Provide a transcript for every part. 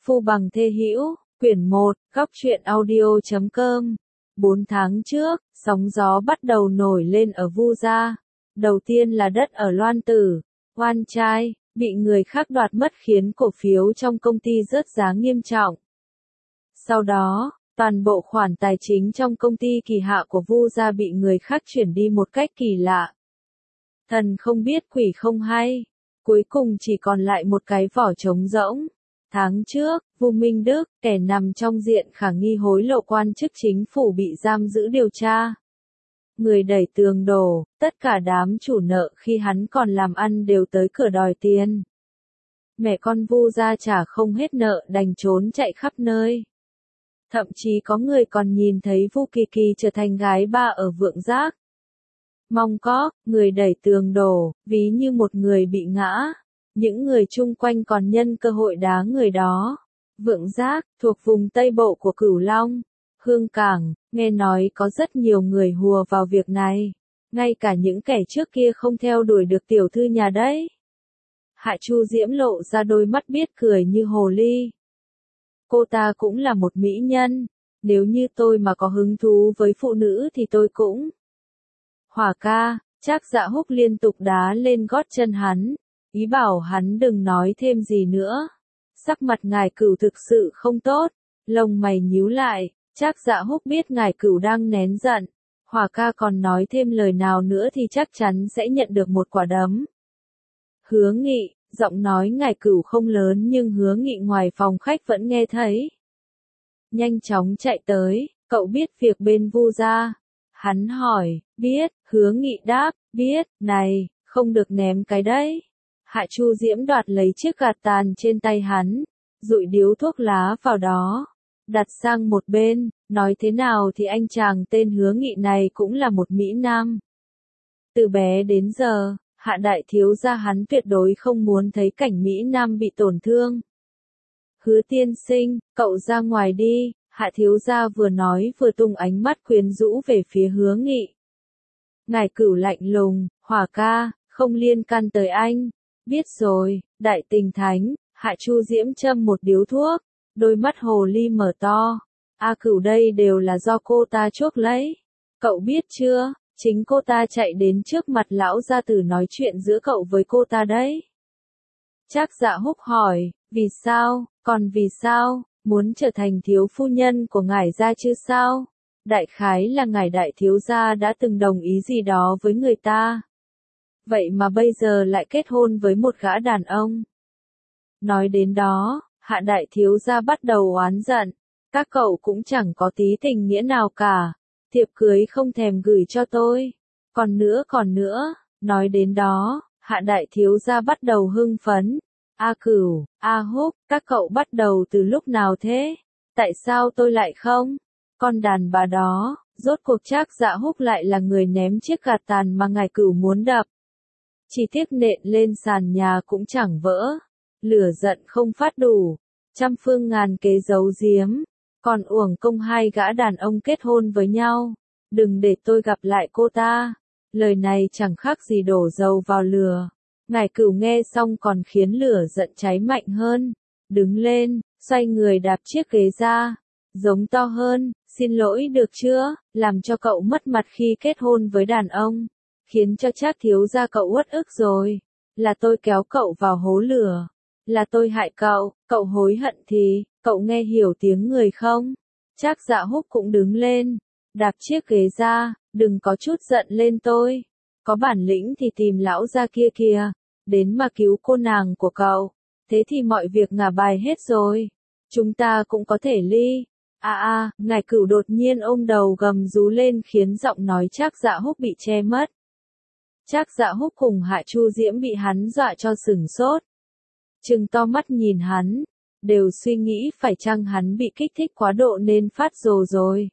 Phu Bằng Thê Hữu, quyển 1, góc truyện audio.com. 4 tháng trước, sóng gió bắt đầu nổi lên ở Vu Gia. Đầu tiên là đất ở Loan Tử, Oan Trai, bị người khác đoạt mất khiến cổ phiếu trong công ty rớt giá nghiêm trọng. Sau đó, toàn bộ khoản tài chính trong công ty kỳ hạ của Vu Gia bị người khác chuyển đi một cách kỳ lạ. Thần không biết quỷ không hay, cuối cùng chỉ còn lại một cái vỏ trống rỗng. Tháng trước, Vu Minh Đức, kẻ nằm trong diện khả nghi hối lộ quan chức chính phủ bị giam giữ điều tra. Người đẩy tường đổ, tất cả đám chủ nợ khi hắn còn làm ăn đều tới cửa đòi tiền. Mẹ con Vu Gia trả không hết nợ đành trốn chạy khắp nơi. Thậm chí có người còn nhìn thấy Vu Kỳ Kỳ trở thành gái ba ở Vượng Giác. Mong có, người đẩy tường đổ, ví như một người bị ngã. Những người chung quanh còn nhân cơ hội đá người đó. Vượng Giác, thuộc vùng Tây Bộ của Cửu Long, Hương Cảng, nghe nói có rất nhiều người hùa vào việc này. Ngay cả những kẻ trước kia không theo đuổi được tiểu thư nhà đấy. Hạ Chu Diễm lộ ra đôi mắt biết cười như hồ ly. Cô ta cũng là một mỹ nhân. Nếu như tôi mà có hứng thú với phụ nữ thì tôi cũng. Hỏa ca, Trác Dạ Húc liên tục đá lên gót chân hắn. Ý bảo hắn đừng nói thêm gì nữa. Sắc mặt Ngải Cửu thực sự không tốt. Lông mày nhíu lại. Trác Dạ Húc biết Ngải Cửu đang nén giận. Hỏa ca còn nói thêm lời nào nữa thì chắc chắn sẽ nhận được một quả đấm. Hứa Nghị, giọng nói Ngải Cửu không lớn nhưng Hứa Nghị ngoài phòng khách vẫn nghe thấy. Nhanh chóng chạy tới, cậu biết việc bên Vu Gia. Hắn hỏi, biết, Hứa Nghị đáp, biết, này, không được ném cái đấy. Hạ Chu Diễm đoạt lấy chiếc gạt tàn trên tay hắn, dụi điếu thuốc lá vào đó, đặt sang một bên, nói thế nào thì anh chàng tên Hứa Nghị này cũng là một mỹ nam. Từ bé đến giờ, Hạ đại thiếu gia hắn tuyệt đối không muốn thấy cảnh mỹ nam bị tổn thương. Hứa tiên sinh, cậu ra ngoài đi, Hạ thiếu gia vừa nói vừa tung ánh mắt quyến rũ về phía Hứa Nghị. Ngải Cửu lạnh lùng, Hỏa ca, không liên can tới anh. Biết rồi, đại tình thánh. Hạ Chu Diễm châm một điếu thuốc, đôi mắt hồ ly mở to. A Cửu đây đều là do cô ta chuốc lấy. Cậu biết chưa, chính cô ta chạy đến trước mặt lão gia tử nói chuyện giữa cậu với cô ta đấy. Trác Dạ Húc hỏi, vì sao, còn vì sao, muốn trở thành thiếu phu nhân của ngải gia chứ sao? Đại khái là ngải đại thiếu gia đã từng đồng ý gì đó với người ta. Vậy mà bây giờ lại kết hôn với một gã đàn ông. Nói đến đó, Hạ đại thiếu gia bắt đầu oán giận. Các cậu cũng chẳng có tí tình nghĩa nào cả. Thiệp cưới không thèm gửi cho tôi. Còn nữa, nói đến đó, Hạ đại thiếu gia bắt đầu hưng phấn. A Cửu, A Húc, các cậu bắt đầu từ lúc nào thế? Tại sao tôi lại không? Con đàn bà đó, rốt cuộc Trác Dạ Húc lại là người ném chiếc gạt tàn mà Ngải Cửu muốn đập. Chỉ tiếc nện lên sàn nhà cũng chẳng vỡ. Lửa giận không phát đủ. Trăm phương ngàn kế giấu giếm. Còn uổng công hai gã đàn ông kết hôn với nhau. Đừng để tôi gặp lại cô ta. Lời này chẳng khác gì đổ dầu vào lửa. Ngải Cửu nghe xong còn khiến lửa giận cháy mạnh hơn. Đứng lên, xoay người đạp chiếc ghế ra. Giống to hơn, xin lỗi được chưa, làm cho cậu mất mặt khi kết hôn với đàn ông. Khiến cho Trác thiếu gia cậu uất ức rồi. Là tôi kéo cậu vào hố lửa. Là tôi hại cậu, cậu hối hận thì, cậu nghe hiểu tiếng người không? Trác Dạ Húc cũng đứng lên, đạp chiếc ghế ra, đừng có chút giận lên tôi. Có bản lĩnh thì tìm lão gia kia kìa, đến mà cứu cô nàng của cậu. Thế thì mọi việc ngả bài hết rồi. Chúng ta cũng có thể ly. Ngải Cửu đột nhiên ôm đầu gầm rú lên khiến giọng nói Trác Dạ Húc bị che mất. Trác Dạ Húc cùng Hạ Chu Diễm bị hắn dọa cho sửng sốt. Trừng to mắt nhìn hắn, đều suy nghĩ phải chăng hắn bị kích thích quá độ nên phát rồ rồi.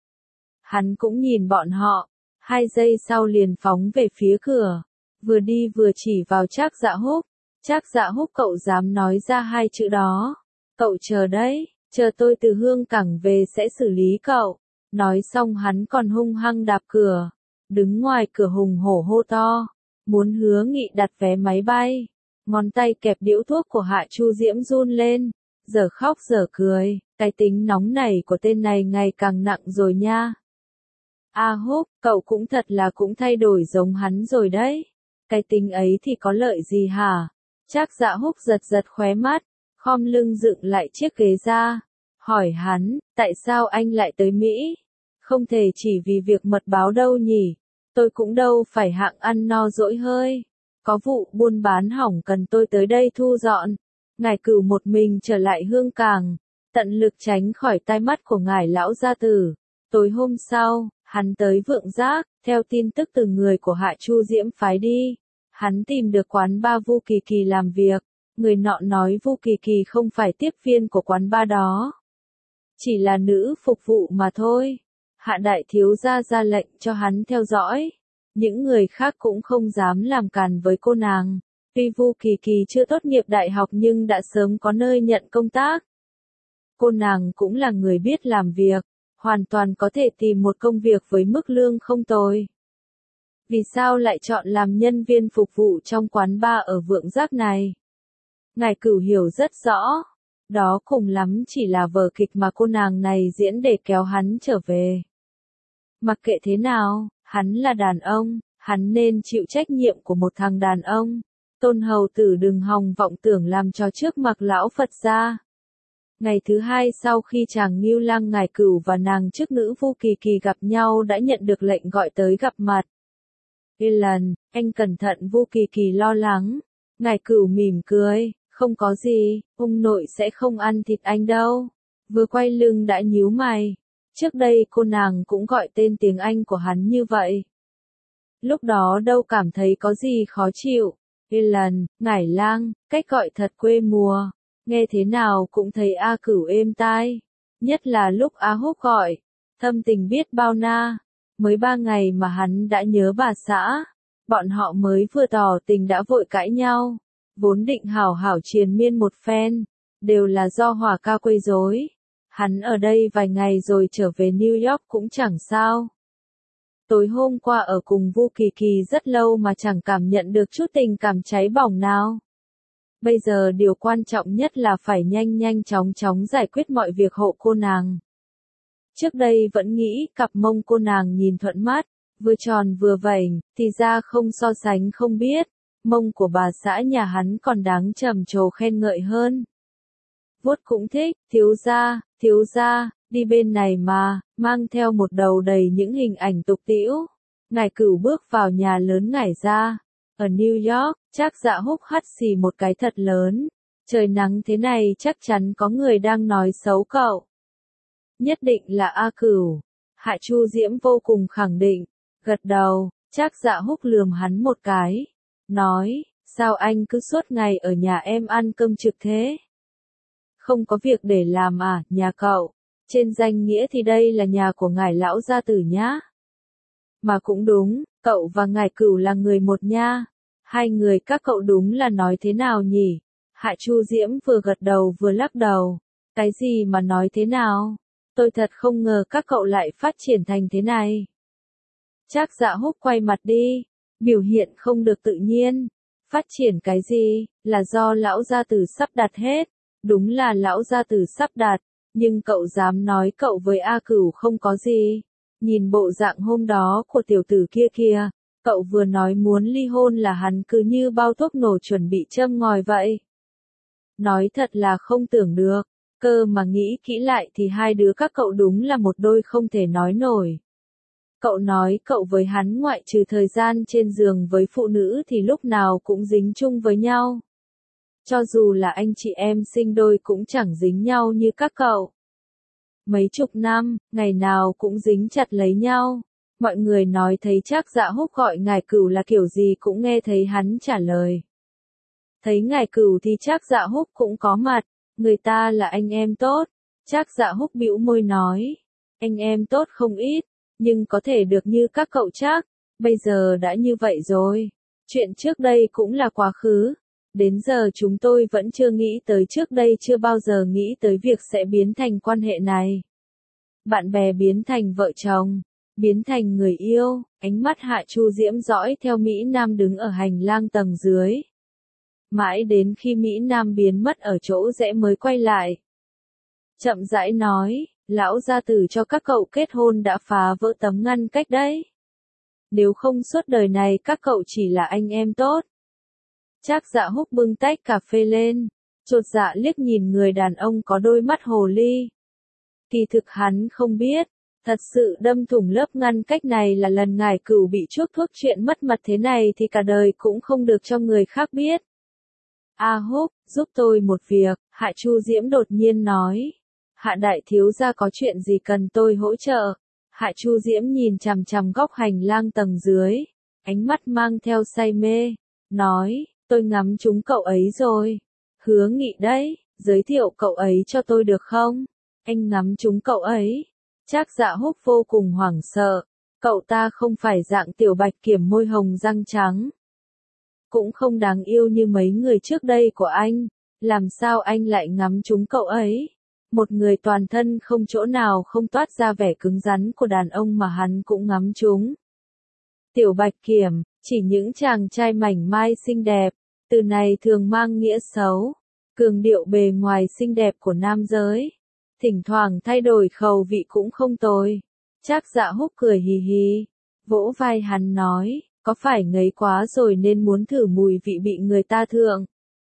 Hắn cũng nhìn bọn họ, 2 giây sau liền phóng về phía cửa, vừa đi vừa chỉ vào Trác Dạ Húc. Trác Dạ Húc, cậu dám nói ra 2 chữ đó? Cậu chờ đấy, chờ tôi từ Hương Cảng về sẽ xử lý cậu. Nói xong hắn còn hung hăng đạp cửa, đứng ngoài cửa hùng hổ hô to, muốn Hứa Nghị đặt vé máy bay. Ngón tay kẹp điếu thuốc của Hạ Chu Diễm run lên, Giờ khóc giờ cười, cái tính nóng nảy của tên này ngày càng nặng rồi nha. A Húc, cậu cũng thật là cũng thay đổi giống hắn rồi đấy. Cái tính ấy thì có lợi gì hả? Trác Dạ Húc giật giật khóe mắt, khom lưng dựng lại chiếc ghế ra, hỏi hắn, tại sao anh lại tới Mỹ? Không thể chỉ vì việc mật báo đâu nhỉ, tôi cũng đâu phải hạng ăn no dỗi hơi. Có vụ buôn bán hỏng cần tôi tới đây thu dọn. Ngải Cửu một mình trở lại Hương Cảng, tận lực tránh khỏi tai mắt của ngải lão gia tử. Tối hôm sau, hắn tới Vượng Giác, theo tin tức từ người của Hạ Chu Diễm phái đi. Hắn tìm được quán bar Vu Kỳ Kỳ làm việc, người nọ nói Vu Kỳ Kỳ không phải tiếp viên của quán bar đó. Chỉ là nữ phục vụ mà thôi. Hạ đại thiếu gia ra lệnh cho hắn theo dõi. Những người khác cũng không dám làm càn với cô nàng. Tuy Vu Kỳ Kỳ chưa tốt nghiệp đại học nhưng đã sớm có nơi nhận công tác. Cô nàng cũng là người biết làm việc, hoàn toàn có thể tìm một công việc với mức lương không tồi. Vì sao lại chọn làm nhân viên phục vụ trong quán bar ở Vượng Giác này? Ngải Cửu hiểu rất rõ. Đó cùng lắm chỉ là vở kịch mà cô nàng này diễn để kéo hắn trở về. Mặc kệ thế nào, hắn là đàn ông, hắn nên chịu trách nhiệm của một thằng đàn ông. Tôn hầu tử đừng hòng vọng tưởng làm trò trước mặt lão Phật gia. Ngày thứ hai sau khi chàng Ngưu Lang Ngải Cửu và nàng chức nữ Vu Kỳ Kỳ gặp nhau đã nhận được lệnh gọi tới gặp mặt. Lần, anh cẩn thận. Vu Kỳ Kỳ lo lắng. Ngải Cửu mỉm cười, không có gì, ông nội sẽ không ăn thịt anh đâu. Vừa quay lưng đã nhíu mày. Trước đây cô nàng cũng gọi tên tiếng Anh của hắn như vậy. Lúc đó đâu cảm thấy có gì khó chịu. Lần, Ngải Lang, cách gọi thật quê mùa. Nghe thế nào cũng thấy A Cửu êm tai. Nhất là lúc A Húc gọi. Thâm tình biết bao na. Mới 3 ngày mà hắn đã nhớ bà xã. Bọn họ mới vừa tỏ tình đã vội cãi nhau. Vốn định hảo hảo triền miên một phen. Đều là do Hỏa ca quấy rối. Hắn ở đây vài ngày rồi trở về New York cũng chẳng sao. Tối hôm qua ở cùng Vu Kỳ Kỳ rất lâu mà chẳng cảm nhận được chút tình cảm cháy bỏng nào. Bây giờ điều quan trọng nhất là phải nhanh chóng giải quyết mọi việc hộ cô nàng. Trước đây vẫn nghĩ cặp mông cô nàng nhìn thuận mắt, vừa tròn vừa vảnh, thì ra không so sánh không biết, mông của bà xã nhà hắn còn đáng trầm trồ khen ngợi hơn. Vuốt cũng thích, thiếu gia, đi bên này mà, mang theo một đầu đầy những hình ảnh tục tĩu. Ngải Cửu bước vào nhà lớn Ngải gia. Ở New York, Trác Dạ Húc hắt xì một cái thật lớn. Trời nắng thế này chắc chắn có người đang nói xấu cậu. Nhất định là A Cửu. Hạ Chu Diễm vô cùng khẳng định. Gật đầu, Trác Dạ Húc lườm hắn một cái. Nói, sao anh cứ suốt ngày ở nhà em ăn cơm trực thế? Không có việc để làm à, nhà cậu? Trên danh nghĩa thì đây là nhà của ngải lão gia tử nhá. Mà cũng đúng, cậu và Ngải Cửu là người một nha. Hai người các cậu đúng là nói thế nào nhỉ? Hạ Chu Diễm vừa gật đầu vừa lắc đầu. Cái gì mà nói thế nào? Tôi thật không ngờ các cậu lại phát triển thành thế này. Trác Dạ Húc quay mặt đi, biểu hiện không được tự nhiên. Phát triển cái gì, là do lão gia tử sắp đặt hết. Đúng là lão gia tử sắp đặt, nhưng cậu dám nói cậu với A Cửu không có gì. Nhìn bộ dạng hôm đó của tiểu tử kia kìa, cậu vừa nói muốn ly hôn là hắn cứ như bao thuốc nổ chuẩn bị châm ngòi vậy. Nói thật là không tưởng được, cơ mà nghĩ kỹ lại thì hai đứa các cậu đúng là một đôi không thể nói nổi. Cậu nói cậu với hắn ngoại trừ thời gian trên giường với phụ nữ thì lúc nào cũng dính chung với nhau. Cho dù là anh chị em sinh đôi cũng chẳng dính nhau như các cậu. Mấy chục năm, ngày nào cũng dính chặt lấy nhau. Mọi người nói thấy Trác Dạ Húc gọi Ngải Cửu là kiểu gì cũng nghe thấy hắn trả lời. Thấy Ngải Cửu thì Trác Dạ Húc cũng có mặt, người ta là anh em tốt. Trác Dạ Húc bĩu môi nói, anh em tốt không ít, nhưng có thể được như các cậu chắc, bây giờ đã như vậy rồi. Chuyện trước đây cũng là quá khứ. Đến giờ chúng tôi vẫn chưa nghĩ tới, trước đây chưa bao giờ nghĩ tới việc sẽ biến thành quan hệ này. Bạn bè biến thành vợ chồng, biến thành người yêu, ánh mắt Hạ Chu Diễm dõi theo Mỹ Nam đứng ở hành lang tầng dưới. Mãi đến khi Mỹ Nam biến mất ở chỗ rẽ mới quay lại. Chậm rãi nói, lão gia tử cho các cậu kết hôn đã phá vỡ tấm ngăn cách đấy. Nếu không suốt đời này các cậu chỉ là anh em tốt. Trác Dạ Húc bưng tách cà phê lên, chột dạ liếc nhìn người đàn ông có đôi mắt hồ ly. Kỳ thực hắn không biết, thật sự đâm thủng lớp ngăn cách này là lần Ngải Cửu bị chuốc thuốc chuyện mất mặt thế này thì cả đời cũng không được cho người khác biết. A Húc, giúp tôi một việc, Hạ Chu Diễm đột nhiên nói. Hạ đại thiếu gia có chuyện gì cần tôi hỗ trợ? Hạ Chu Diễm nhìn chằm chằm góc hành lang tầng dưới, ánh mắt mang theo say mê, nói, tôi ngắm trúng cậu ấy rồi. Hứa Nghị đấy, giới thiệu cậu ấy cho tôi được không? Anh ngắm trúng cậu ấy. Trác Dạ Húc vô cùng hoảng sợ, cậu ta không phải dạng tiểu bạch kiểm môi hồng răng trắng. Cũng không đáng yêu như mấy người trước đây của anh, làm sao anh lại ngắm trúng cậu ấy? Một người toàn thân không chỗ nào không toát ra vẻ cứng rắn của đàn ông mà hắn cũng ngắm trúng. Tiểu bạch kiểm, chỉ những chàng trai mảnh mai xinh đẹp, từ này thường mang nghĩa xấu, cường điệu bề ngoài xinh đẹp của nam giới. Thỉnh thoảng thay đổi khẩu vị cũng không tồi. Trác Dạ Húc cười hì hì, vỗ vai hắn nói, có phải ngấy quá rồi nên muốn thử mùi vị bị người ta thượng.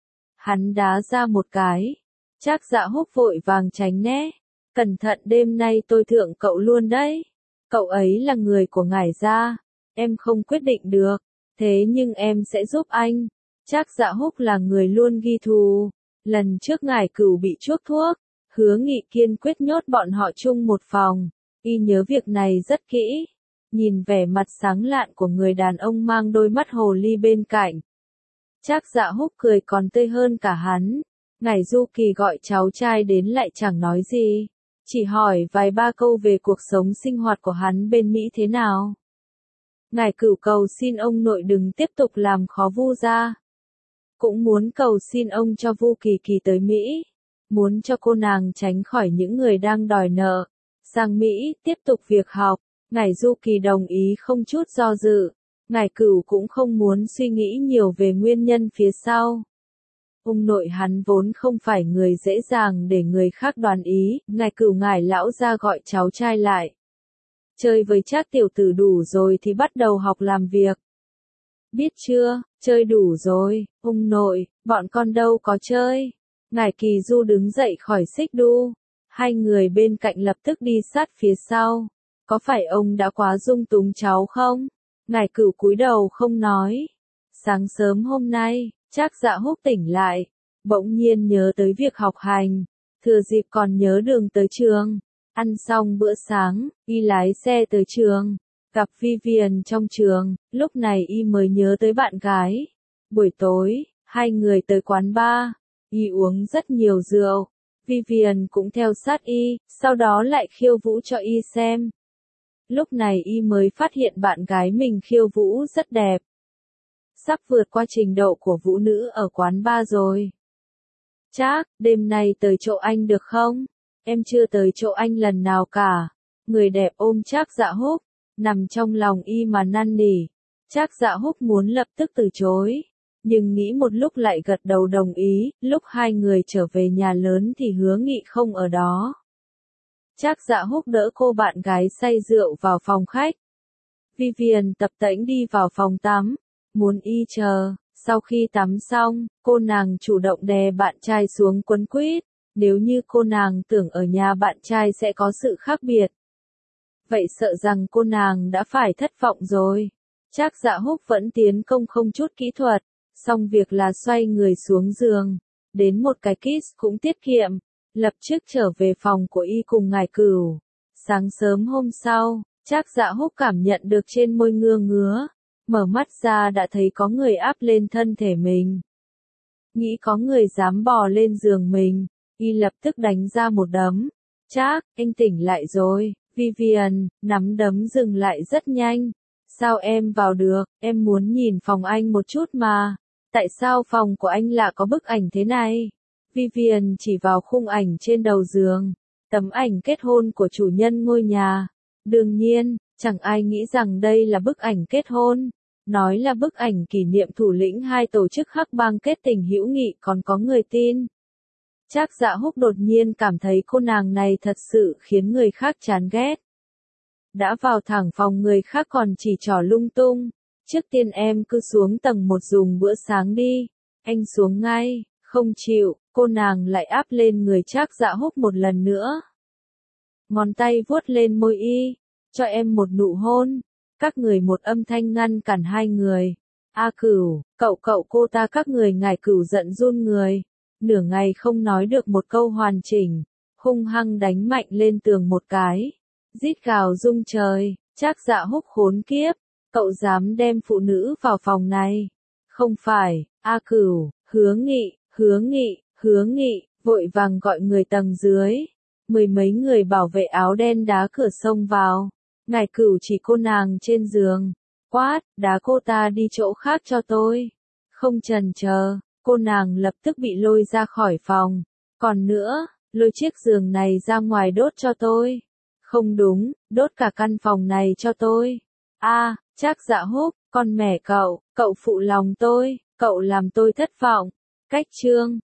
Hắn đá ra một cái. Trác Dạ Húc vội vàng tránh né. Cẩn thận đêm nay tôi thượng cậu luôn đấy. Cậu ấy là người của ngải gia. Em không quyết định được. Thế nhưng em sẽ giúp anh. Trác Dạ Húc là người luôn ghi thù. Lần trước Ngải Cửu bị chuốc thuốc, Hứa Nghị kiên quyết nhốt bọn họ chung một phòng. Y nhớ việc này rất kỹ. Nhìn vẻ mặt sáng lạn của người đàn ông mang đôi mắt hồ ly bên cạnh. Trác Dạ Húc cười còn tươi hơn cả hắn. Ngải Du Kỳ gọi cháu trai đến lại chẳng nói gì, chỉ hỏi vài ba câu về cuộc sống sinh hoạt của hắn bên Mỹ thế nào. Ngải Cửu cầu xin ông nội đừng tiếp tục làm khó Vu gia. Cũng muốn cầu xin ông cho Vu Kỳ Kỳ tới Mỹ, muốn cho cô nàng tránh khỏi những người đang đòi nợ, sang Mỹ tiếp tục việc học. Ngải Du Kỳ đồng ý không chút do dự. Ngải Cửu cũng không muốn suy nghĩ nhiều về nguyên nhân phía sau. Ông nội hắn vốn không phải người dễ dàng để người khác đoán ý. Ngải Cửu ngải lão ra gọi cháu trai lại. Chơi với Trác tiểu tử đủ rồi thì bắt đầu học làm việc. Biết chưa, chơi đủ rồi, ông nội, bọn con đâu có chơi. Ngải Kỳ Du đứng dậy khỏi xích đu. Hai người bên cạnh lập tức đi sát phía sau. Có phải ông đã quá dung túng cháu không? Ngải Cửu cúi đầu không nói. Sáng sớm hôm nay, Trác Dạ Húc tỉnh lại, bỗng nhiên nhớ tới việc học hành, thừa dịp còn nhớ đường tới trường. Ăn xong bữa sáng, y lái xe tới trường, gặp Vivian trong trường, lúc này y mới nhớ tới bạn gái. Buổi tối, hai người tới quán bar, y uống rất nhiều rượu, Vivian cũng theo sát y, sau đó lại khiêu vũ cho y xem. Lúc này y mới phát hiện bạn gái mình khiêu vũ rất đẹp. Sắp vượt qua trình độ của vũ nữ ở quán bar rồi. Trác, đêm nay tới chỗ anh được không? Em chưa tới chỗ anh lần nào cả. Người đẹp ôm Trác Dạ Húc, nằm trong lòng y mà năn nỉ. Trác Dạ Húc muốn lập tức từ chối, nhưng nghĩ một lúc lại gật đầu đồng ý. Lúc hai người trở về nhà lớn thì Hứa Nghị không ở đó. Trác Dạ Húc đỡ cô bạn gái say rượu vào phòng khách. Vivian tập tễnh đi vào phòng tắm, muốn y chờ. Sau khi tắm xong, cô nàng chủ động đè bạn trai xuống quấn quýt. Nếu như cô nàng tưởng ở nhà bạn trai sẽ có sự khác biệt, vậy sợ rằng cô nàng đã phải thất vọng rồi. Trác Dạ Húc vẫn tiến công không chút kỹ thuật, xong việc là xoay người xuống giường, đến một cái kiss cũng tiết kiệm, lập tức trở về phòng của y cùng Ngải Cửu. Sáng sớm hôm sau, Trác Dạ Húc cảm nhận được trên môi ngứa ngứa, mở mắt ra đã thấy có người áp lên thân thể mình. Nghĩ có người dám bò lên giường mình, y lập tức đánh ra một đấm. Trác, anh tỉnh lại rồi. Vivian, nắm đấm dừng lại rất nhanh. Sao em vào được, em muốn nhìn phòng anh một chút mà. Tại sao phòng của anh lại có bức ảnh thế này? Vivian chỉ vào khung ảnh trên đầu giường. Tấm ảnh kết hôn của chủ nhân ngôi nhà. Đương nhiên, chẳng ai nghĩ rằng đây là bức ảnh kết hôn. Nói là bức ảnh kỷ niệm thủ lĩnh hai tổ chức hắc bang kết tình hữu nghị còn có người tin. Trác Dạ Húc đột nhiên cảm thấy cô nàng này thật sự khiến người khác chán ghét. Đã vào thẳng phòng người khác còn chỉ trỏ lung tung. Trước tiên em cứ xuống tầng 1 dùng bữa sáng đi. Anh xuống ngay, không chịu, cô nàng lại áp lên người Trác Dạ Húc một lần nữa. Ngón tay vuốt lên môi y, cho em một nụ hôn. Các người một âm thanh ngăn cản hai người. A Cửu, cậu cô ta các người ngải Cửu giận run người. Nửa ngày không nói được một câu hoàn chỉnh, hung hăng đánh mạnh lên tường một cái. Rít gào rung trời, Trác Dạ Húc khốn kiếp, cậu dám đem phụ nữ vào phòng này. Không phải, A Cửu, hứa nghị, vội vàng gọi người tầng dưới. Mười mấy người bảo vệ áo đen đá cửa xông vào. Ngải Cửu chỉ cô nàng trên giường, quát, đá cô ta đi chỗ khác cho tôi. Không chần chờ, cô nàng lập tức bị lôi ra khỏi phòng. Còn nữa, lôi chiếc giường này ra ngoài đốt cho tôi. Không đúng, đốt cả căn phòng này cho tôi. Trác Dạ Húc, con mẹ cậu phụ lòng tôi, cậu làm tôi thất vọng. Cách chương